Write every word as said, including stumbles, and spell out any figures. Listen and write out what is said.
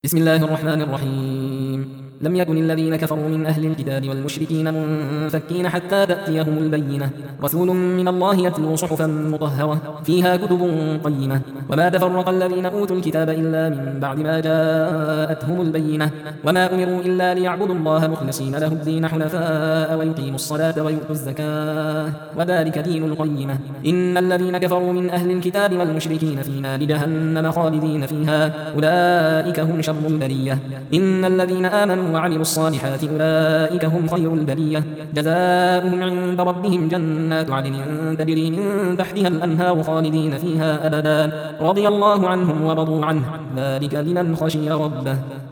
بسم الله الرحمن الرحيم. لم يكن الذين كفروا من أهل الكتاب والمشركين منفكين حتى تأتيهم البينة، رسول من الله يتلو صحفا مطهرة فيها كتب قيمة. وما تفرق الذين أوتوا الكتاب إلا من بعد ما جاءتهم البينة، وما أمروا إلا ليعبدوا الله مخلصين له الدين حنفاء ويقيموا الصلاة ويؤتوا الزكاة وذلك دين القيمة. إن الذين كفروا من أهل الكتاب والمشركين في نار جهنم خالدين فيها أولئك هم شر البرية. إن الذين آمنوا وعملوا الصالحات أولئك هم خير البرية، جزاؤهم عند ربهم جنات عدن تجري من تحتها الأنهار خالدين فيها أبدا، رضي الله عنهم ورضوا عنه، ذلك لمن خشي ربه.